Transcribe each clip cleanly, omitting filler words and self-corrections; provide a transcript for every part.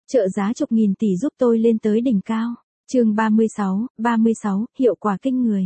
Trợ giá chục nghìn tỷ giúp tôi lên tới đỉnh cao. Chương 36, hiệu quả kinh người.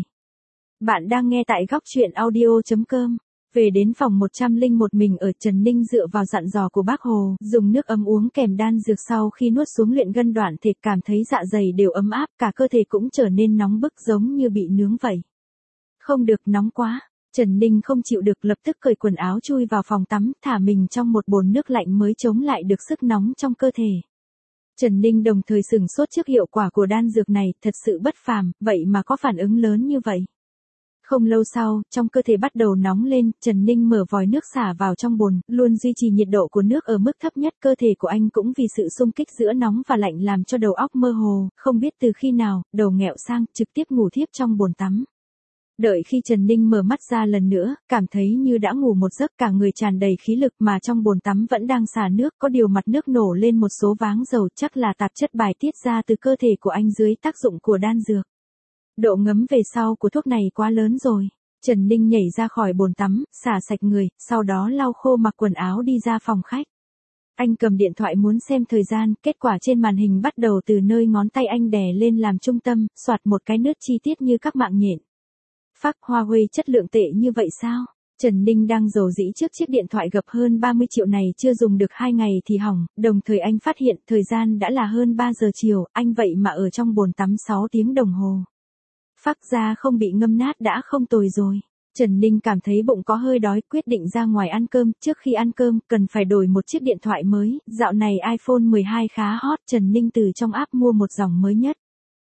Bạn đang nghe tại góc truyện audio.com. Về đến phòng 101 mình ở, Trần Ninh dựa vào dặn dò của bác Hồ, dùng nước ấm uống kèm đan dược sau khi nuốt xuống luyện gân đoạn thể, cảm thấy dạ dày đều ấm áp, cả cơ thể cũng trở nên nóng bức giống như bị nướng vậy. Không được, nóng quá. Trần Ninh không chịu được, lập tức cởi quần áo chui vào phòng tắm, thả mình trong một bồn nước lạnh mới chống lại được sức nóng trong cơ thể. Trần Ninh đồng thời sửng sốt trước hiệu quả của đan dược này, thật sự bất phàm, vậy mà có phản ứng lớn như vậy. Không lâu sau, trong cơ thể bắt đầu nóng lên, Trần Ninh mở vòi nước xả vào trong bồn, luôn duy trì nhiệt độ của nước ở mức thấp nhất. Cơ thể của anh cũng vì sự xung kích giữa nóng và lạnh làm cho đầu óc mơ hồ, không biết từ khi nào, đầu nghẹo sang, trực tiếp ngủ thiếp trong bồn tắm. Đợi khi Trần Ninh mở mắt ra lần nữa, cảm thấy như đã ngủ một giấc, cả người tràn đầy khí lực, mà trong bồn tắm vẫn đang xả nước, có điều mặt nước nổ lên một số váng dầu, chắc là tạp chất bài tiết ra từ cơ thể của anh dưới tác dụng của đan dược. Độ ngấm về sau của thuốc này quá lớn rồi. Trần Ninh nhảy ra khỏi bồn tắm, xả sạch người, sau đó lau khô mặc quần áo đi ra phòng khách. Anh cầm điện thoại muốn xem thời gian, kết quả trên màn hình bắt đầu từ nơi ngón tay anh đè lên làm trung tâm, xoạt một cái nứt chi tiết như các mạng nhện. Phác Huawei chất lượng tệ như vậy sao? Trần Ninh đang rầu rĩ trước chiếc điện thoại gập hơn 30 triệu này chưa dùng được 2 ngày thì hỏng, đồng thời anh phát hiện thời gian đã là hơn 3 giờ chiều, anh vậy mà ở trong bồn tắm 6 tiếng đồng hồ. Phác ra không bị ngâm nát đã không tồi rồi. Trần Ninh cảm thấy bụng có hơi đói, quyết định ra ngoài ăn cơm. Trước khi ăn cơm, cần phải đổi một chiếc điện thoại mới, dạo này iPhone 12 khá hot, Trần Ninh từ trong app mua một dòng mới nhất.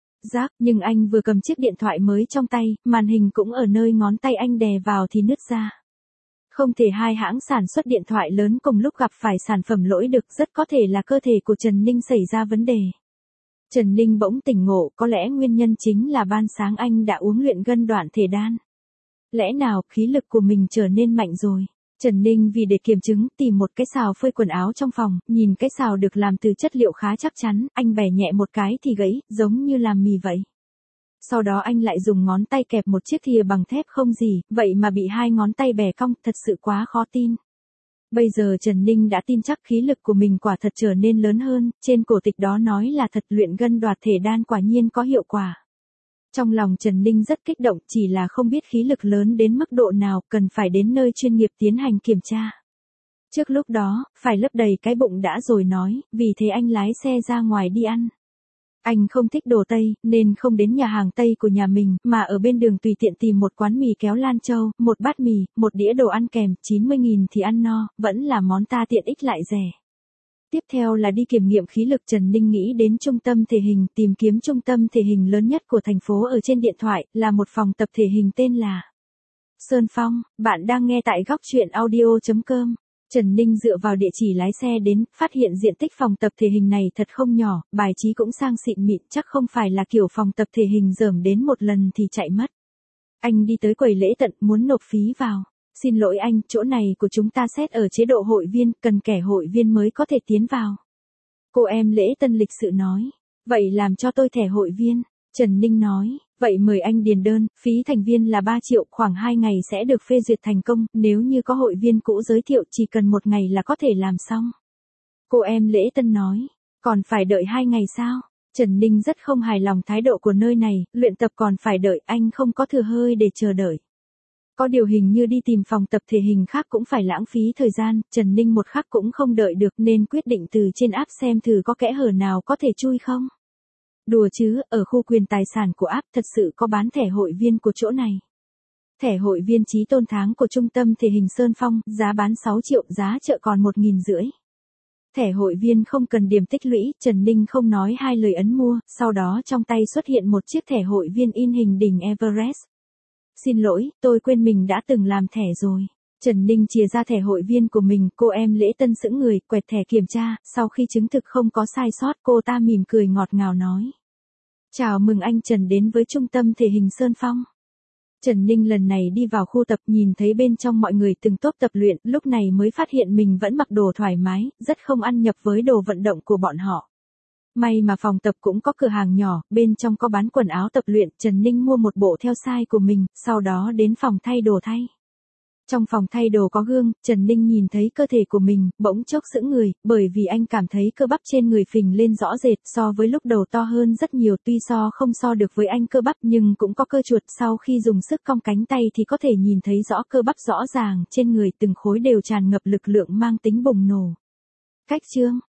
Nhưng anh vừa cầm chiếc điện thoại mới trong tay, màn hình cũng ở nơi ngón tay anh đè vào thì nứt ra. Không thể hai hãng sản xuất điện thoại lớn cùng lúc gặp phải sản phẩm lỗi được, rất có thể là cơ thể của Trần Ninh xảy ra vấn đề. Trần Ninh bỗng tỉnh ngộ, có lẽ nguyên nhân chính là ban sáng anh đã uống luyện gân đoạn thể đan. Lẽ nào khí lực của mình trở nên mạnh rồi? Trần Ninh vì để kiểm chứng, tìm một cái xào phơi quần áo trong phòng, nhìn cái xào được làm từ chất liệu khá chắc chắn, anh bẻ nhẹ một cái thì gãy, giống như làm mì vậy. Sau đó anh lại dùng ngón tay kẹp một chiếc thìa bằng thép không gì, vậy mà bị hai ngón tay bẻ cong, thật sự quá khó tin. Bây giờ Trần Ninh đã tin chắc khí lực của mình quả thật trở nên lớn hơn, trên cổ tịch đó nói là thật, luyện gân đoạt thể đan quả nhiên có hiệu quả. Trong lòng Trần Ninh rất kích động, chỉ là không biết khí lực lớn đến mức độ nào, cần phải đến nơi chuyên nghiệp tiến hành kiểm tra. Trước lúc đó, phải lấp đầy cái bụng đã rồi nói, vì thế anh lái xe ra ngoài đi ăn. Anh không thích đồ Tây, nên không đến nhà hàng Tây của nhà mình, mà ở bên đường tùy tiện tìm một quán mì kéo Lan Châu, một bát mì, một đĩa đồ ăn kèm, 90.000 thì ăn no, vẫn là món ta tiện ích lại rẻ. Tiếp theo là đi kiểm nghiệm khí lực. Trần Ninh nghĩ đến trung tâm thể hình, tìm kiếm trung tâm thể hình lớn nhất của thành phố ở trên điện thoại, là một phòng tập thể hình tên là Sơn Phong. Bạn đang nghe tại góc truyện audio.com. Trần Ninh dựa vào địa chỉ lái xe đến, phát hiện diện tích phòng tập thể hình này thật không nhỏ, bài trí cũng sang xịn mịn, chắc không phải là kiểu phòng tập thể hình dởm đến một lần thì chạy mất. Anh đi tới quầy lễ tân, muốn nộp phí vào. Xin lỗi anh, chỗ này của chúng ta xét ở chế độ hội viên, cần kẻ hội viên mới có thể tiến vào. Cô em lễ tân lịch sự nói. Vậy làm cho tôi thẻ hội viên. Trần Ninh nói, vậy mời anh điền đơn, phí thành viên là 3 triệu, khoảng 2 ngày sẽ được phê duyệt thành công, nếu như có hội viên cũ giới thiệu chỉ cần 1 ngày là có thể làm xong. Cô em lễ tân nói, còn phải đợi 2 ngày sao? Trần Ninh rất không hài lòng thái độ của nơi này, luyện tập còn phải đợi, anh không có thừa hơi để chờ đợi. Có điều hình như đi tìm phòng tập thể hình khác cũng phải lãng phí thời gian, Trần Ninh một khắc cũng không đợi được nên quyết định từ trên app xem thử có kẽ hở nào có thể chui không. Đùa chứ, ở khu quyền tài sản của app thật sự có bán thẻ hội viên của chỗ này. Thẻ hội viên chí tôn tháng của trung tâm thể hình Sơn Phong, giá bán 6 triệu, giá chợ còn 1.500. Thẻ hội viên không cần điểm tích lũy, Trần Ninh không nói hai lời ấn mua, sau đó trong tay xuất hiện một chiếc thẻ hội viên in hình đỉnh Everest. Xin lỗi, tôi quên mình đã từng làm thẻ rồi. Trần Ninh chìa ra thẻ hội viên của mình, cô em lễ tân sững người, quẹt thẻ kiểm tra, sau khi chứng thực không có sai sót, cô ta mỉm cười ngọt ngào nói. Chào mừng anh Trần đến với trung tâm thể hình Sơn Phong. Trần Ninh lần này đi vào khu tập, nhìn thấy bên trong mọi người từng tốp tập luyện, lúc này mới phát hiện mình vẫn mặc đồ thoải mái, rất không ăn nhập với đồ vận động của bọn họ. May mà phòng tập cũng có cửa hàng nhỏ, bên trong có bán quần áo tập luyện, Trần Ninh mua một bộ theo size của mình, sau đó đến phòng thay đồ thay. Trong phòng thay đồ có gương, Trần Ninh nhìn thấy cơ thể của mình, bỗng chốc sững người, bởi vì anh cảm thấy cơ bắp trên người phình lên rõ rệt so với lúc đầu to hơn rất nhiều, tuy không so được với anh cơ bắp nhưng cũng có cơ chuột, sau khi dùng sức cong cánh tay thì có thể nhìn thấy rõ cơ bắp rõ ràng trên người, từng khối đều tràn ngập lực lượng mang tính bùng nổ. Cách chương